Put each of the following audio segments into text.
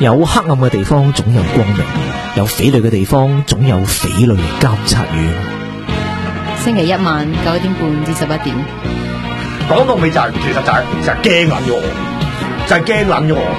有黑暗嘅地方總有光明，有匪類嘅地方總有匪類監察院。 星期一晚9點半至11點。 講到尾就係，其實就係驚撚咗我，就係驚撚咗我。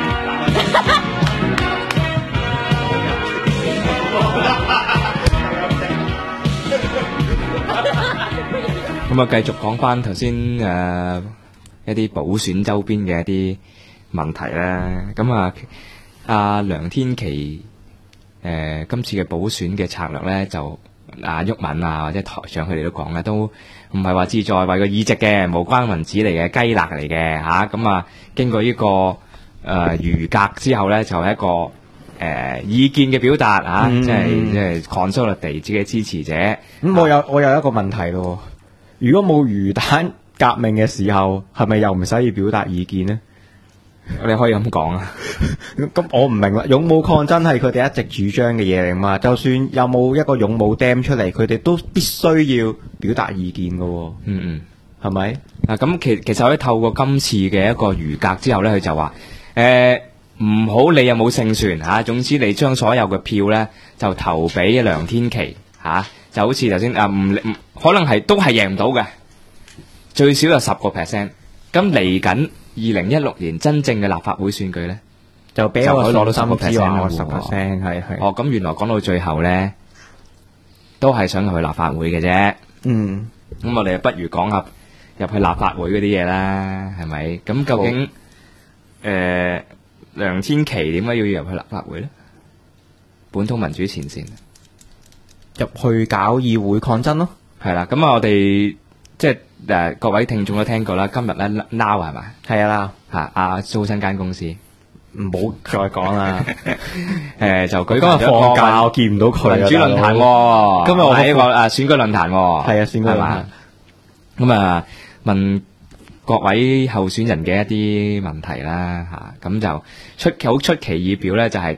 咁啊，繼續講翻頭先一啲補選周邊嘅一啲問題啦。咁啊，阿梁天琦今次嘅補選嘅策略咧，就毓民啊或者台長佢哋都講咧，都唔係話志在為個議席嘅，無關民主嚟嘅，雞肋嚟嘅嚇。咁啊，經過呢個餘格之後咧，就係一個意見嘅表達嚇，即係 consolidate 自己支持者。 咁我有一個問題咯。如果冇魚蛋革命嘅時候，係咪又唔使要表達意見呢？ 你可以咁講啊。 咁我唔明啦。勇武抗爭係佢哋一直主張嘅嘢嚟嘛，就算有冇一個勇武 dam 出嚟，佢哋都必須要表達意見噶。係咪？ 嗱，咁其實可以透過今次嘅一個餘格之後咧，佢就話唔好理有冇勝算嚇，總之你將所有嘅票咧就投俾梁天琦嚇。就好似頭先唔可能係都係贏唔到嘅，最少有10%。咁嚟緊2016年真正嘅立法會選舉咧， 就俾我攞到10%。 10%係。 哦，咁原來講到最後咧，都係想去立法會嘅啫。咁我哋不如講下入去立法會嗰啲嘢啦，係咪？咁究竟梁天琦點解要入去立法會咧？本土民主前線。 入去搞議會抗爭咯， 係啦。咁啊，我哋即係各位聽眾都聽過啦。今日咧 Now 係咪？ 係啊， 嚇阿租親間公司， 唔好再講啦。 就舉今日放假，我見唔到佢。 民主論壇喎，今日我喺呢個選舉論壇喎， 係啊，選舉論壇。 咁啊，問各位候選人嘅一啲問題啦嚇，咁就好出其意表咧，就係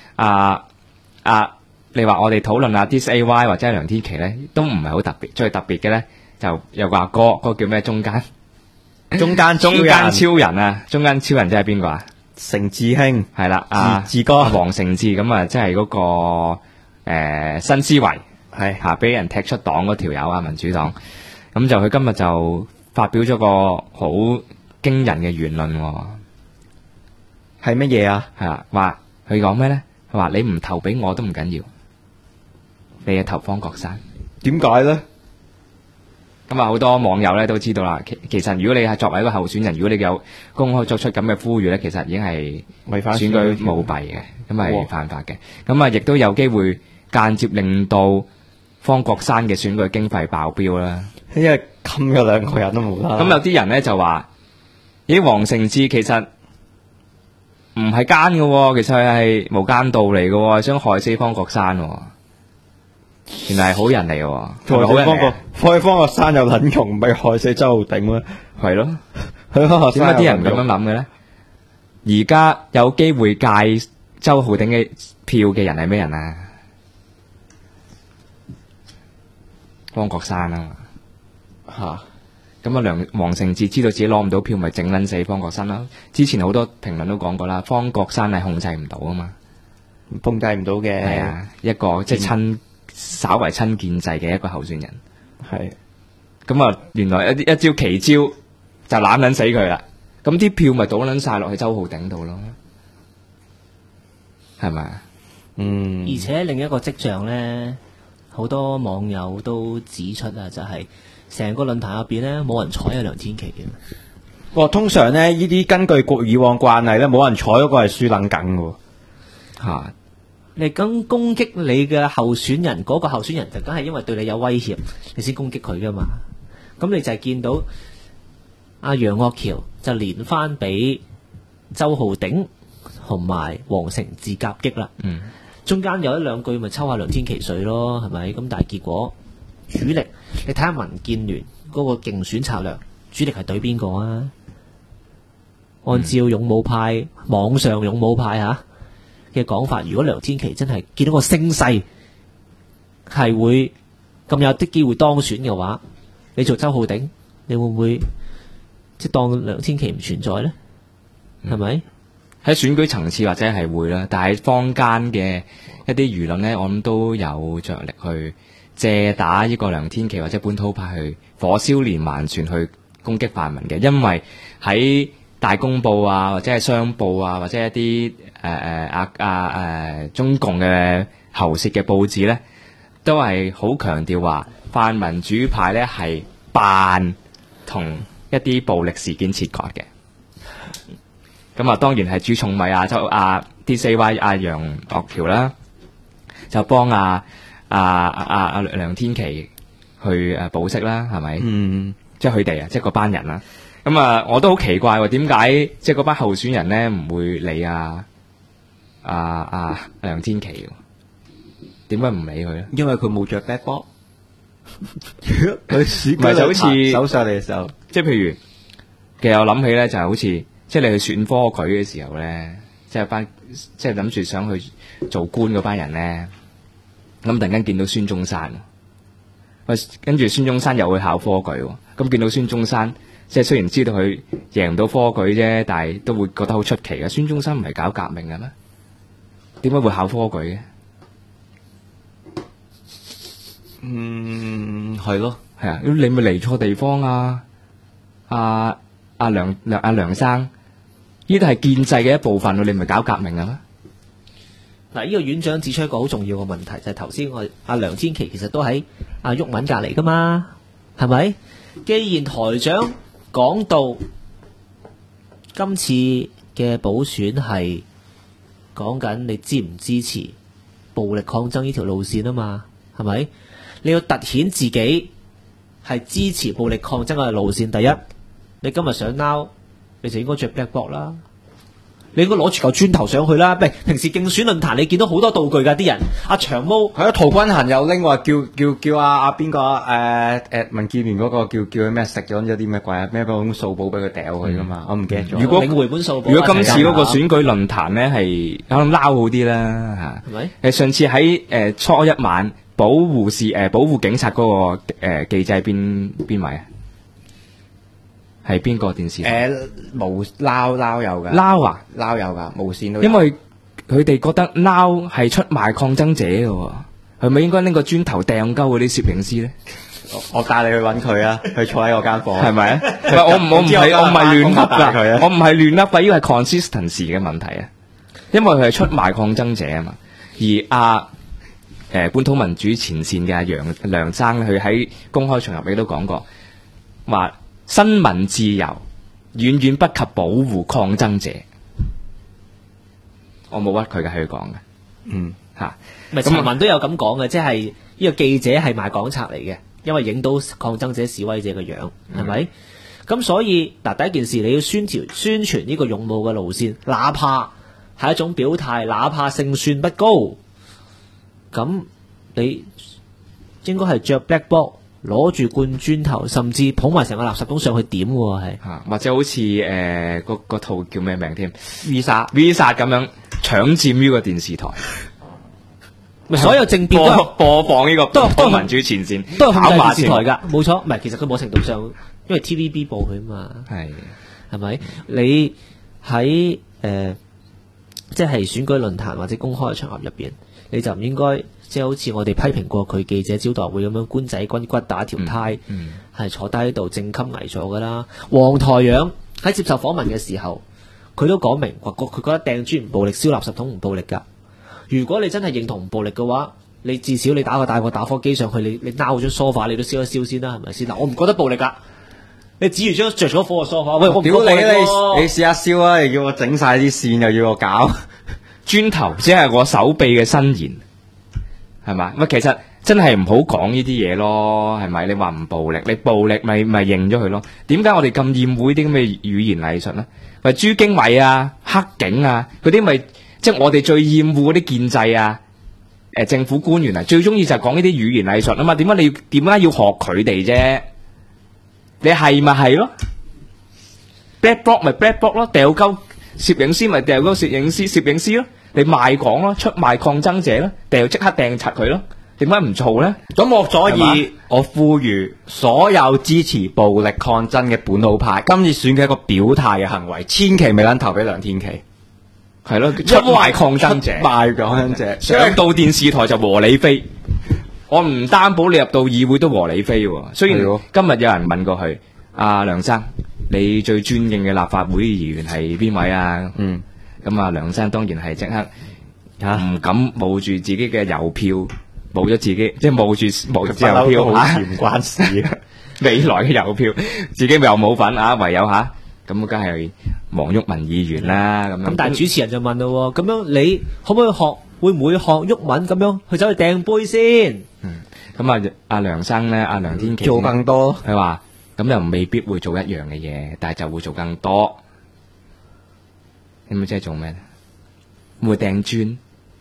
你話我哋討論下 DisAY 或者梁天琦咧，都唔係好特別。最特別嘅咧，就有個阿哥，嗰個叫咩？中間超人啊！中間超人即係邊個啊？ 成智兄係啦， 志哥黃成智咁啊，即係嗰個新思維係嚇，俾人踢出黨嗰條友啊，民主黨咁就佢今日就發表咗個好驚人嘅言論喎。 係乜嘢啊？ 係啊，話佢講咩咧？佢話你唔投俾我都唔緊要。你嘅投方國珊， 點解咧？ 咁啊，好多網友咧都知道啦。其實如果你係作為一個候選人，如果你有公開作出咁嘅呼籲咧，其實已經係違反選舉舞弊嘅，咁係犯法嘅。咁啊，亦都有機會間接令到方國珊嘅選舉經費爆標啦。 因為冚咗兩個人都冇啦。 咁有啲人咧就話：咦，黃成智其實唔係奸嘅，其實佢係無間道嚟嘅，想害死方國珊。原來係好人嚟嘅， 害方國珊又撚窮，唔係害死周浩鼎咩？ 係咯，點解啲人咁樣諗嘅咧？而家有機會戒周浩鼎嘅票嘅人係咩人啊？方國珊啊嘛，咁啊黃成智知道自己攞唔到票，咪整撚死方國珊啦。之前好多評論都講過啦，方國珊係控制唔到啊嘛， 控制唔到嘅， 係啊，一個即係稍為親建制嘅一個候選人， 係咁啊，原來一招奇招就攬撚死佢啦，咁啲票咪倒撚晒落去周浩鼎度咯，係咪啊？ 而且另一個跡象咧，好多網友都指出啊，就係成個論壇入邊咧冇人睬阿梁天琦嘅。 通常咧呢啲根據以往慣例咧，冇人睬嗰個係輸撚緊嘅嚇。 你咁攻擊你嘅候選人，嗰個候選人就梗係因為對你有威脅，你先攻擊佢噶嘛。咁你就係見到阿楊岳橋就連番俾周浩鼎同埋黃成智夾擊啦。中間有一兩句咪抽下梁天琦水咯，係咪？咁但係結果主力，你睇下民建聯嗰個競選策略，主力係對邊個啊？按照勇武派網上勇武派嘅講法，如果梁天琦真係見到個聲勢係會咁有啲機會當選嘅話，你做周浩鼎，你會唔會即係當梁天琦唔存在咧？係咪？ 喺選舉層次或者係會啦，但係坊間嘅一啲輿論咧，我諗都有着力去借打呢個梁天琦或者本土派去火燒連環船去攻擊泛民嘅，因為喺大公報啊，或者係商報啊，或者一啲中共嘅喉舌嘅報紙咧，都係好強調話泛民主派咧係扮同一啲暴力事件切割嘅。咁啊，當然係主重米D4Y 楊岳橋啦，就幫梁天琦去保釋啦，係咪？即係佢哋即係嗰班人啦。咁啊，我都好奇怪喎，點解即係嗰班候選人咧唔會理梁天琦？點解唔理佢咧？ 因為佢冇着 black box， 佢選唔係就好似手上嚟嘅時候， 即係譬如，其實我諗起咧就係好似，即係你去選科舉嘅時候咧，即係諗住想去做官嗰班人咧，咁突然間見到孫中山，跟住孫中山又去考科舉，咁見到孫中山，即係雖然知道佢贏唔到科舉啫，但係都會覺得好出奇嘅。孫中山唔係搞革命嘅咩？點解會考科舉嘅？ 係咯， 係啊，你咪嚟錯地方啊！梁生，呢度係建制嘅一部分，你唔係搞革命嘅咩？ 嗱，呢個院長指出一個好重要嘅問題，就係頭先阿梁天琦其實都喺阿毓民隔離噶嘛，係咪？既然台長講到今次嘅補選係講緊你支唔支持暴力抗爭呢條路線啊嘛，係咪？你要凸顯自己係支持暴力抗爭嘅路線。第一，你今日想撈，你就應該着 black box 啦。你應該攞住嚿磚頭上去啦。喂，平時競選論壇你見到好多道具㗎，啲人阿長毛係啊，陶君行又拎話叫阿邊個民建聯嗰個叫佢咩食咗啲咩鬼啊咩本數簿俾佢掉佢噶嘛，我唔記得咗。 如果領回本數簿， 如果今次嗰個選舉論壇咧係可能撈好啲啦嚇， 係咪？ 上次喺初一晚保護警察嗰個記者邊位啊？係邊個電視台？ 無撈有噶， 撈有噶，無線都有。 因為佢哋覺得撈係出賣抗爭者嘅喎，係咪應該拎個磚頭掟鳩嗰啲攝影師咧？ 我帶你去揾佢啊，佢坐喺我間房， 係咪啊？我唔係亂噏㗎，我唔係亂噏㗎，呢個係 consistency 嘅問題啊。因為佢係出賣抗爭者啊嘛，而本土民主前線嘅梁生，佢喺公開場合亦都講過，話新聞自由遠遠不及保護抗爭者。我冇屈佢嘅，係佢講嘅。 咪陳文都有咁講嘅，即係呢個記者係賣港賊嚟嘅，因為影到抗爭者示威者嘅樣，係咪？咁所以嗱，第一件事你要宣傳呢個勇武嘅路線，哪怕係一種表態，哪怕勝算不高，咁你應該係着 black box，攞住罐磚頭，甚至捧埋成個垃圾桶上去點喎，係或者好似嗰套叫咩名添 Visa 咁樣搶佔呢個電視台。 所有政變都播放呢個都民主前線， 都係控制電視台㗎，冇錯。唔係，其實佢某程度上，因為 TVB 播佢啊嘛，係咪？你喺即係選舉論壇或者公開嘅場合入邊，你就唔應該即係好似我哋批評過佢記者招待會咁樣官仔軍骨打條呔，係坐低喺度正襟危坐㗎啦。黃台仰喺接受訪問嘅時候，佢都講明話，佢覺得掟磚唔暴力，燒垃圾桶唔暴力㗎。如果你真係認同唔暴力嘅話，你至少你帶個打火機上去，你撈張梳化，你都燒一燒先啦，係咪先？嗱，我唔覺得暴力㗎。你指住張着咗火嘅梳化，喂，我唔覺得暴力喎。 你試下燒啊！又要我整晒啲線，又要我搞磚頭，只係我手臂嘅伸延，係嘛？喂，其實真係唔好講呢啲嘢咯，係咪？你話唔暴力，你暴力咪認咗佢咯？點解我哋咁厭惡啲咁嘅語言藝術咧？喂，朱經緯啊、黑警啊嗰啲咪？即係我哋最厭惡嗰啲建制啊，政府官員啊，最中意就係講呢啲語言藝術啊嘛。點解要學佢哋啫？你係咪係咯 ？black block 咪 black block 咯，掉鳩攝影師咪掉鳩攝影師咯。你賣港咯，出賣抗爭者咯，即刻掟柒佢咯。點解唔做咧？ 咁所以我呼籲所有支持暴力抗爭嘅本土派，今次選嘅一個表態嘅行為，千祈咪撚投俾梁天琦。 係咯，出賣抗爭者， 賣抗爭者， 上到電視台就和你飛。我唔擔保你入到議會都和你飛喎。雖然今日有人問過佢，阿梁生，你最尊敬嘅立法會議員係邊位啊？咁啊，梁生當然係即刻唔敢冒住自己嘅郵票，冒咗自己，即係冒住郵票好唔關事。 未來嘅郵票，自己又冇份啊，唯有咁梗係黃毓民議員啦。咁但係主持人就問咯，咁樣你可唔可以學？會唔會學毓民咁樣去走去掟杯先？ 咁阿梁生咧，阿梁天琦做更多。 佢話咁又未必會做一樣嘅嘢，但係就會做更多。你咪即係做咩咧？會唔會掟磚？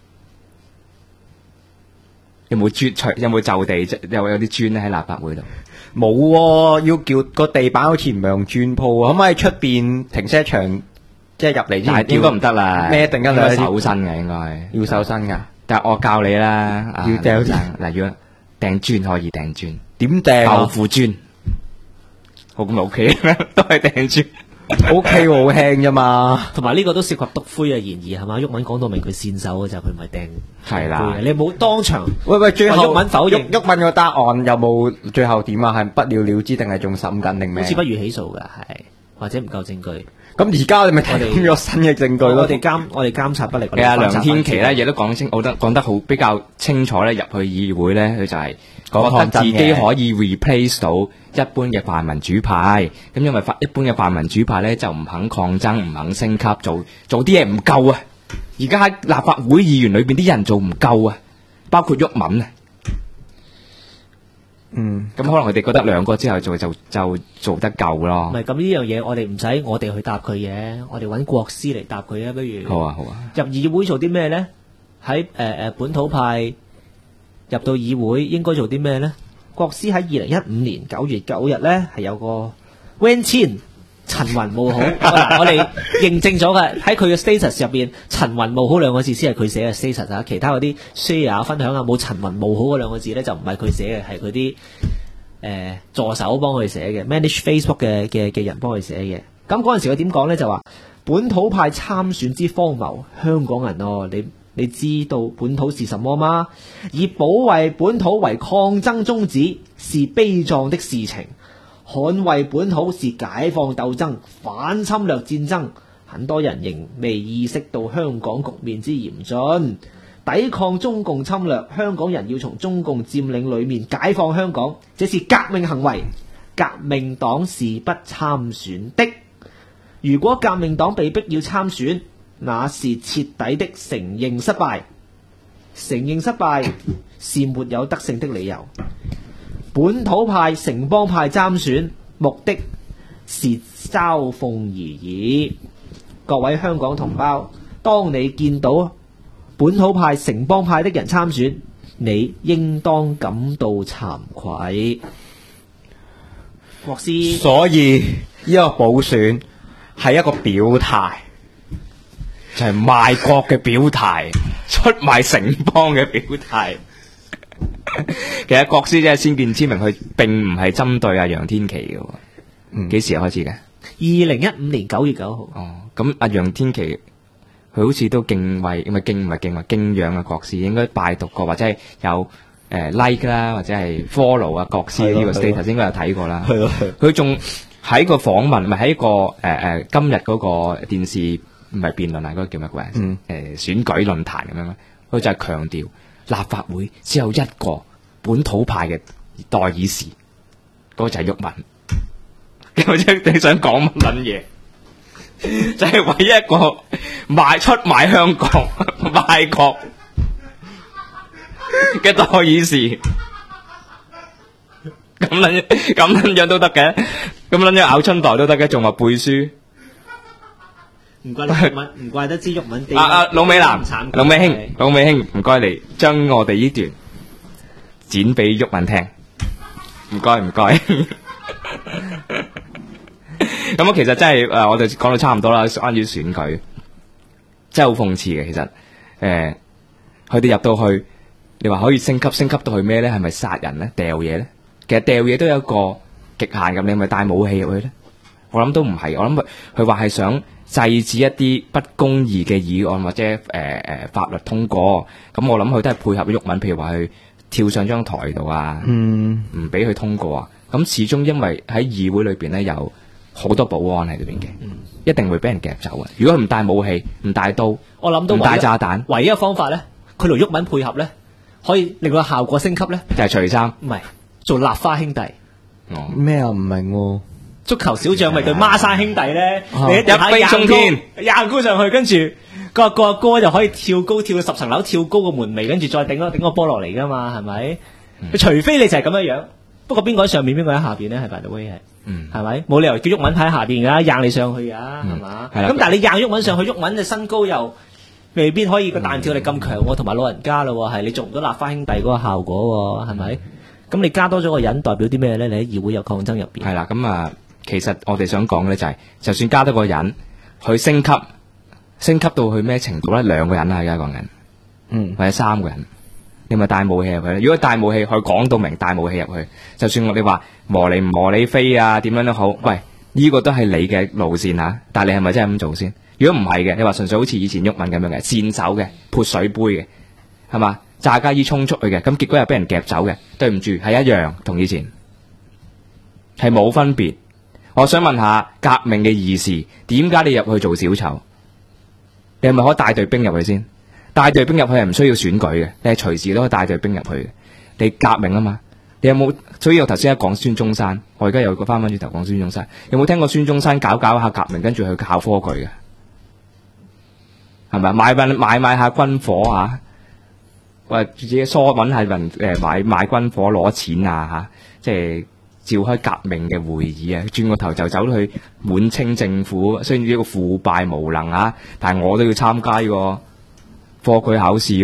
有冇磚？有冇就地？有啲磚咧喺立法會度？ 冇喎，要叫個地板好似唔係用磚鋪，可唔可以出邊停車場即係入嚟之前？ 應該唔得啦， 咩定應該手身嘅應該要手身㗎。 但係我教你啦， 要掟嗱，如果掟磚可以掟磚， 點掟豆腐磚，好咁 OK 都係掟磚。 OK 喎，好輕啫嘛。 同埋呢個都涉及篤灰嘅嫌疑係嘛？毓民講到明佢線手嘅就佢唔係掟。 係啦， 你冇當場。 喂，最後毓民否認。 毓民個答案有冇最後點啊？係不了了之定係仲審緊定咩？ 好似不如起訴㗎，係或者唔夠證據。 咁而家你咪提供咗新嘅證據咯。 我哋監察不力。 係啊，梁天琦咧亦都講得好比較清楚咧，入去議會咧，佢就係覺得自己可以 replace 到一般嘅泛民主派。咁因為一般嘅泛民主派咧就唔肯抗爭，唔肯升級，做啲嘢唔夠啊！而家喺立法會議員裏邊啲人做唔夠啊，包括毓民啊。咁可能佢哋覺得兩個之後就做得夠咯。 唔係咁呢樣嘢，我哋唔使我哋去答佢嘅，我哋揾國師嚟答佢啊。不如好啊。 入議會做啲咩咧？喺本土派入到議會應該做啲咩咧？國師喺2015年9月9日咧係有個 Van Chin 陳雲冒好，我哋認證咗嘅喺佢嘅 status 入邊，陳雲冒好兩個字先係佢寫嘅 status 啊，其他嗰啲 share 分享啊冇陳雲冒好嗰兩個字咧就唔係佢寫嘅，係佢啲助手幫佢寫嘅 manage Facebook 嘅人幫佢寫嘅。咁嗰陣時佢點講咧？就話本土派參選之荒謬，香港人你知道本土是什麼嗎？以保衛本土為抗爭宗旨是悲壯的事情。捍衛本土是解放鬥爭、反侵略戰爭，很多人仍未意識到香港局面之嚴峻。抵抗中共侵略，香港人要從中共佔領裏面解放香港，這是革命行為。革命黨是不參選的。如果革命黨被逼要參選，那是徹底的承認失敗。承認失敗是沒有得勝的理由。本土派、城邦派參選，目的是嘲諷而已。各位香港同胞，當你見到本土派、城邦派的人參選，你應當感到慚愧。國師， 所以呢個補選係一個表態， 就係賣國嘅表態，出賣城邦嘅表態。其實國師即係先見之明，佢並唔係針對阿楊天琦嘅。幾時開始嘅 ？2015年9月9號。 哦，咁阿楊天琦佢好似都敬畏，唔係敬仰嘅國師，應該拜讀過或者係有like 啦，或者係 follow 啊國師呢個 status 應該有睇過啦。佢仲喺個訪問，唔係喺個今日嗰個電視唔係辯論啊，嗰個叫乜鬼？選舉論壇咁樣，佢就係強調立法會只有一個本土派嘅代議士，嗰個就係毓民。或者你想講乜撚嘢？就係唯一一個出賣香港、賣國嘅代議士，咁撚樣都得嘅，咁撚樣咬春袋都得嘅，仲話背書。 唔怪得知毓民。 老美男，老美兄，唔該你將我哋呢段剪俾毓民聽，唔該。咁其實真係我哋講到差唔多啦，關於選舉真係好諷刺嘅。其實佢哋入到去，你話可以升級到去咩咧？係咪殺人咧？掉嘢咧？其實掉嘢都有一個極限咁，你係咪帶武器入去咧？我諗都唔係，我諗佢話係想制止一啲不公義嘅議案或者法律通過。咁我諗佢都係配合毓民，譬如話佢跳上張台度啊，唔俾佢通過啊。咁始終因為喺議會裏邊咧有好多保安喺裏邊嘅，一定會俾人夾走嘅。如果佢唔帶武器、唔帶刀， 我諗到唔帶炸彈， 唯一嘅方法咧，佢同毓民配合咧，可以令個效果升級咧， 就係除衫。 唔係做立花兄弟。 咩啊？唔明喎。 足球小將咪對孖生兄弟咧，你一飛沖天， 廿高上去，跟住個阿哥就可以跳高跳到10層樓，跳高個門楣，跟住再頂個波落嚟噶嘛，係咪？除非你就係咁樣樣，不過邊個喺上面，邊個喺下邊咧？係 by the way 係，係咪？冇理由叫毓民喺下邊噶，硬你上去噶，係嘛？咁但係你硬毓民上去，毓民嘅身高又未必可以個彈跳力咁強喎，同埋老人家咯，係你做唔到立花兄弟嗰個效果喎，係咪？咁你加多咗個人，代表啲咩咧？你喺議會有抗爭入邊。 係啦，咁啊。其實我哋想講嘅咧就係，就算加多個人，佢升級到去咩程度咧？2個人啦，而家講緊，或者3個人，你咪帶武器入去。如果帶武器，佢講到明帶武器入去，就算我哋話磨你唔磨你飛啊，點樣都好，喂，呢個都係你嘅路線啊，但係你係咪真係咁做先？如果唔係嘅，你話純粹好似以前毓民咁樣嘅，戰手嘅，潑水杯嘅，係嘛？炸家衣衝出去嘅，咁結果又俾人夾走嘅，對唔住，係一樣，同以前係冇分別。我想問下革命嘅義士，點解你入去做小丑？你係咪可以帶隊兵入去先？帶隊兵入去係唔需要選舉嘅，你係隨時都可以帶隊兵入去嘅。你革命啊嘛，你有冇？所以我頭先一講孫中山，我而家又翻轉頭講孫中山，有冇聽過孫中山搞下革命，跟住去考科舉嘅？係咪買下軍火啊？或者自己疏揾下人買軍火攞錢啊吓，即係。召開革命嘅會議啊，轉個頭就走去滿清政府，雖然呢個腐敗無能啊，但係我都要參加呢個科舉考試，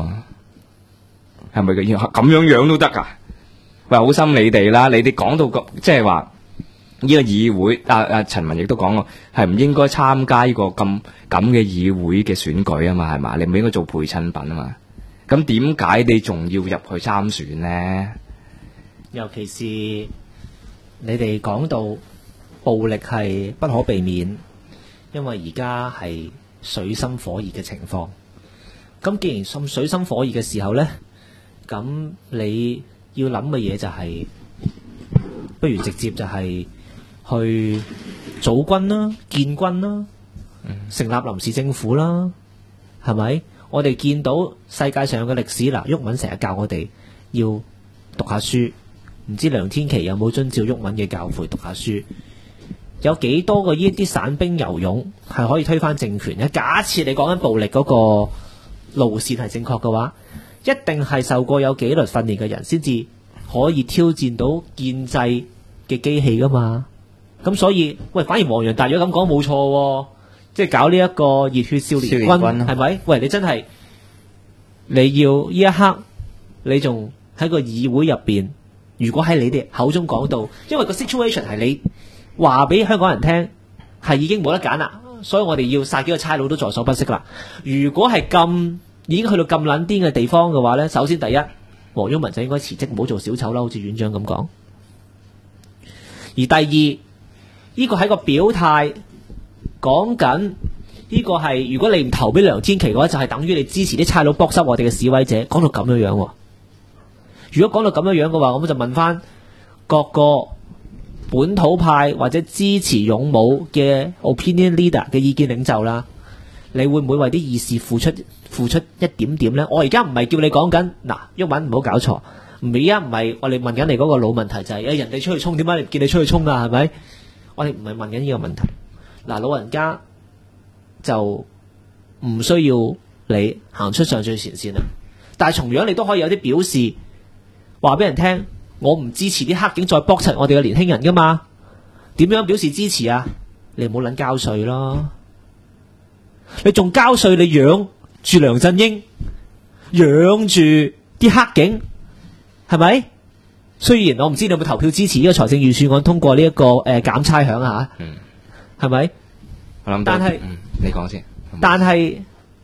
係咪咁樣都得噶？喂，好心你哋啦，你哋講到咁，即係話呢個議會，陳文亦都講過，係唔應該參加呢個咁嘅議會嘅選舉啊嘛，係嘛？你唔應該做陪襯品啊嘛？咁點解你仲要入去參選呢？ 尤其是你哋講到暴力係不可避免，因為而家係水深火熱嘅情況。咁既然水深火熱嘅時候呢，咁你要諗嘅嘢就係，不如直接就係去組軍啦、建軍啦、成立臨時政府啦，係咪？我哋見到世界上嘅歷史嗱，毓民成日教我哋要讀下書。唔知梁天琦有冇遵照毓民嘅教誨讀下書？有幾多個呢啲散兵游勇係可以推翻政權咧？假設你講緊暴力嗰個路線係正確嘅話，一定係受過有紀律訓練嘅人先至可以挑戰到建制嘅機器噶嘛。咁所以，喂，反而黃洋達如果咁講冇錯，即係搞呢一個熱血少年軍係咪？喂，你真係你要呢一刻，你仲喺個議會入邊。如果喺你哋口中講到，因為個 situation 係你話俾香港人聽，係已經冇得揀啦，所以我哋要殺幾個差佬都在所不惜啦。如果係咁已經去到咁撚癲嘅地方嘅話呢，首先第一，黃毓民就應該辭職，唔好做小丑啦，好似院長咁講。而第二，呢個係個表態，講緊呢個係如果你唔投俾梁天琦嘅話，就係等於你支持啲差佬剝濕我哋嘅示威者，講到咁樣樣。如果講到咁樣樣嘅話，我就問翻各個本土派或者支持勇武嘅 opinion leader 嘅意見領袖啦，你會唔會為啲議事付出一點點呢？我而家唔係叫你講緊嗱，毓民唔好搞錯，而家唔係我哋問緊你嗰個老問題就係人哋出去衝，點解你唔見你出去衝啊？係咪？我哋唔係問緊呢個問題。嗱，老人家就唔需要你行出上最前線啦，但係同樣你都可以有啲表示。話俾人聽，我唔支持啲黑警再剝柒我哋嘅年輕人噶嘛？點樣表示支持啊？你唔好撚交稅咯，你仲交稅？你養住梁振英，養住啲黑警，係咪？雖然我唔知你有冇投票支持呢個財政預算案通過呢一個減差餉啊，係咪？ 我諗， 但係你講先。 但係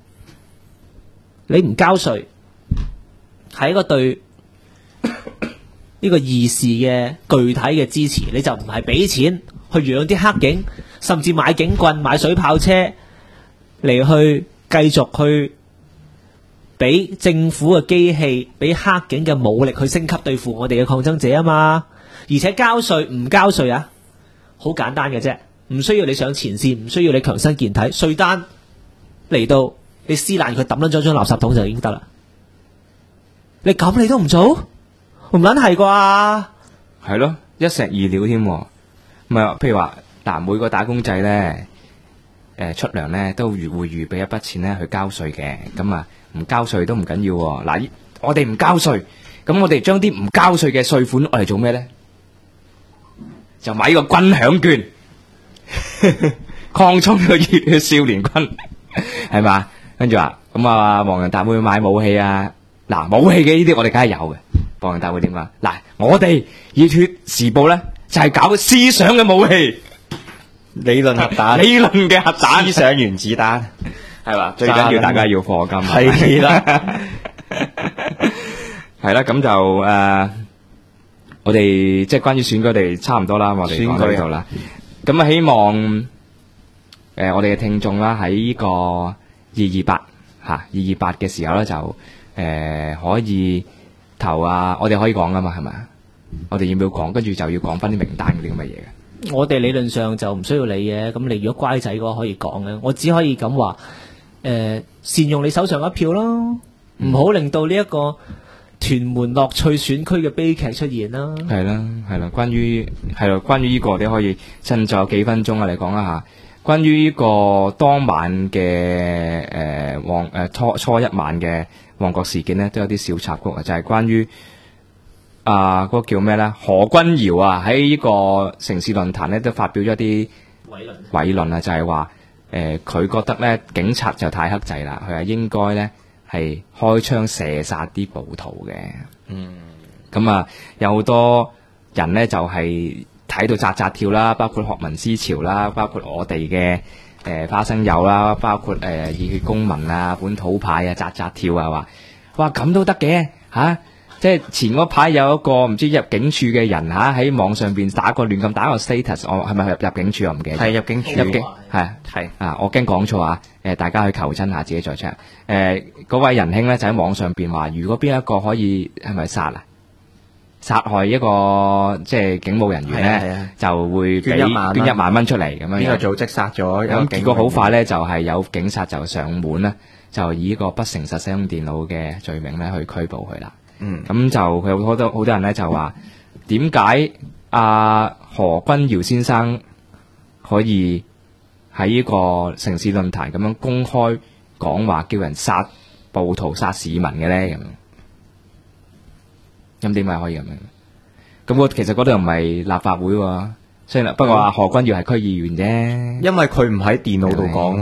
你唔交稅，係一個對呢個議事嘅具體嘅支持，你就唔係俾錢去養啲黑警，甚至買警棍、買水炮車嚟去繼續去俾政府嘅機器、俾黑警嘅武力去升級對付我哋嘅抗爭者啊嘛！而且交稅唔交稅啊，好簡單嘅啫，唔需要你上前線，唔需要你強身健體，稅單嚟到你撕爛佢抌撚咗張垃圾桶就已經得啦。你咁你都唔做，唔撚係啩？ 係咯，一石二鳥添。唔係，譬如話嗱，每個打工仔咧，出糧咧都會預備一筆錢咧去交稅嘅。咁啊，唔交稅都唔緊要喎。嗱，我哋唔交稅，咁我哋將啲唔交稅嘅稅款攞嚟做咩咧？就買個軍饗券，擴充個熱血少年軍，係嘛？跟住話咁啊，黃仁達會買武器啊？嗱，武器嘅呢啲我哋梗係有嘅。黃仁達會點啊？嗱，我哋熱血時報咧就係搞思想嘅武器， 理論核彈， 理論嘅核彈， 思想原子彈， 係嘛？最緊要大家要課金， 係啦， 係啦，咁就我哋即係關於選舉，我哋差唔多啦，我哋講到呢度啦。咁啊，希望我哋嘅聽眾啦，喺呢個228嘅時候咧，就可以投啊，我哋可以講噶嘛，係咪？我哋要唔要講？跟住就要講翻啲名單嗰啲咁嘅嘢嘅。 我哋理論上就唔需要理嘅，咁你如果乖仔嘅話可以講嘅，我只可以咁話，善用你手上一票咯，唔好令到呢一個屯門樂趣選區嘅悲劇出現啦。 係啦，係啦，關於呢個，我哋可以趁仲有幾分鐘啊嚟講一下，關於呢個當晚嘅初一晚嘅旺角事件呢，都有啲小插曲啊，就係關於嗰個叫咩咧？何君堯啊，喺呢個城市論壇咧都發表咗啲偉論啊，就係話佢覺得咧警察就太克制啦，佢係應該咧係開槍射殺啲暴徒嘅。咁啊有好多人咧就係睇到扎扎跳啦，包括學民思潮啦，包括我哋嘅花生友啦，包括熱血公民啊、本土派啊，扎扎跳啊，話哇咁都得嘅嚇。即係前嗰排有一個唔知入境處嘅人喺網上邊亂咁打個 status， 我係咪入境處我唔記得。係入境處，係我驚講錯啊！大家去求真下，自己再 check。嗰位仁兄咧就喺網上邊話，如果邊一個可以係咪殺害一個即係警務人員咧，就會捐1萬蚊出嚟咁樣。 邊個組織殺咗？ 咁結果好快咧，就係有警察就上門啦，就以呢個不誠實使用電腦嘅罪名咧去拘捕佢啦。咁就佢有好多人咧就話，點解何君堯先生可以喺呢個城市論壇咁樣公開講話，叫人殺暴徒、殺市民嘅咧？咁點解可以咁樣？咁其實嗰度唔係立法會喎，雖然不過何君堯係區議員啫， 因為佢唔喺電腦度講。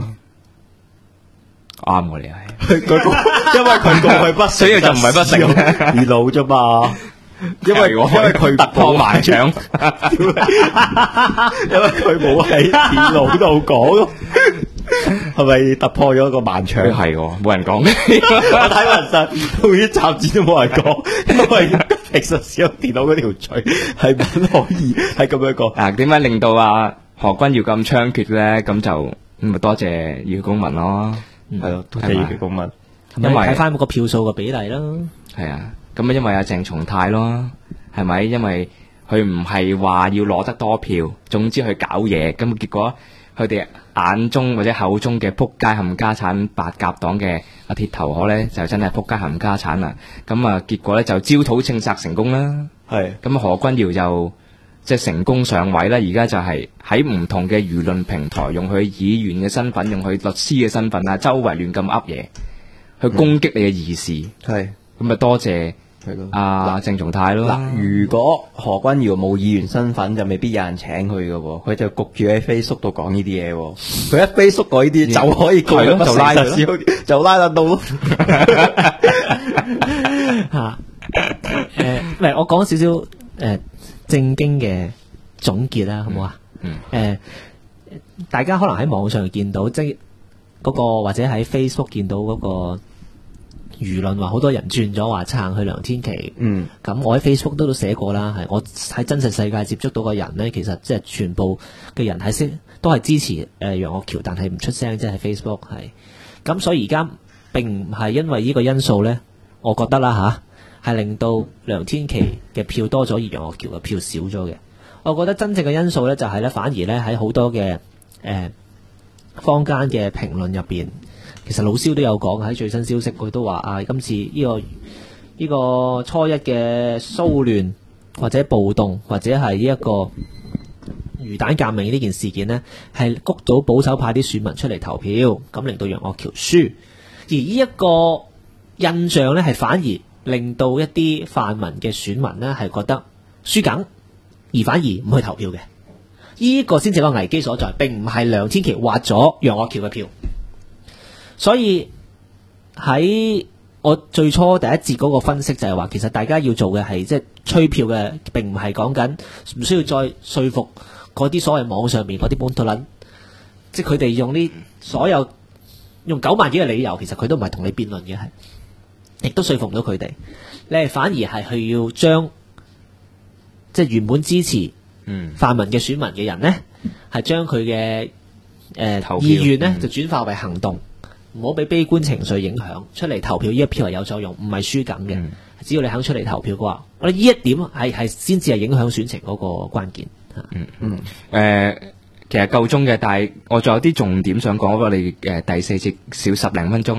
啱我哋係， 因為佢過去不， 所以就唔係不誠電腦啫嘛。因為佢突破盲腸， 因為佢冇喺電腦度講，係咪突破咗個盲腸？ 係喎，冇人講。 我睇雲實到啲雜誌都冇人講，因為其實使用電腦嗰條罪係唔可以係咁樣講。 點解令到何君堯咁猖獗咧？咁就咪多謝熱血公民咯。 係咯，都係熱血公民。 因為睇翻個票數嘅比例咯。 係啊，咁因為鄭松泰咯，係咪？因為佢唔係話要攞得多票，總之去搞嘢，咁結果佢哋眼中或者口中嘅仆街冚家產白鴿黨嘅鐵頭河咧，就真係仆街冚家產啦。咁結果咧就焦土政策成功啦。係。咁何君堯就即係成功上位啦，而家就係喺唔同嘅輿論平台，用佢議員嘅身份，用佢律師嘅身份周圍亂咁噏嘢，去攻擊你嘅義士。係咁多謝鄭松泰咯。 嗱，如果何君堯冇議員身份，就未必有人請佢嘅喎，佢就焗住喺 Facebook 度講呢啲嘢喎。佢一 Facebook 講呢啲就可以告咯，就拉得到咯。 嚟我講少少正經嘅總結啦，好唔好啊？大家可能喺網上見到，即係嗰個或者喺 Facebook 見到嗰個輿論話好多人轉咗話撐去梁天琦。咁我喺 Facebook 都寫過啦，係我喺真實世界接觸到嘅人呢，其實即係全部嘅人都係支持楊岳橋，但係唔出聲，即係 Facebook 係。咁所以而家並唔係因為呢個因素呢，我覺得啦嚇，係令到梁天琦嘅票多咗，而楊岳橋嘅票少咗嘅。我覺得真正嘅因素呢，就係呢，反而呢，喺好多嘅坊間嘅評論入邊，其實老蕭都有講，喺最新消息佢都話今次呢個初一嘅騷亂或者暴動或者係呢一個魚蛋革命呢件事件呢，係谷到保守派啲選民出嚟投票，咁令到楊岳橋輸。而呢一個印象呢，係反而令到一啲泛民嘅選民呢，係覺得輸緊，而反而唔去投票嘅。呢個先至係個危機所在，並唔係梁天琦挖咗楊岳橋嘅票。所以喺我最初第一節嗰個分析就係話，其實大家要做嘅係即係吹票嘅，並唔係講緊唔需要再說服嗰啲所謂網上面嗰啲本土撚，即係佢哋用呢所有用9萬幾嘅理由，其實佢都唔係同你辯論嘅，係亦都說服唔到佢哋。你係反而係去要將即係原本支持泛民嘅選民嘅人呢，係將佢嘅意願呢就轉化為行動，唔好俾悲觀情緒影響，出嚟投票，呢一票係有作用，唔係輸緊嘅。只要你肯出嚟投票嘅話，我哋呢一點係先至係影響選情嗰個關鍵。 其實夠鐘嘅，但係我仲有啲重點想講，我哋第4節少10零分鐘。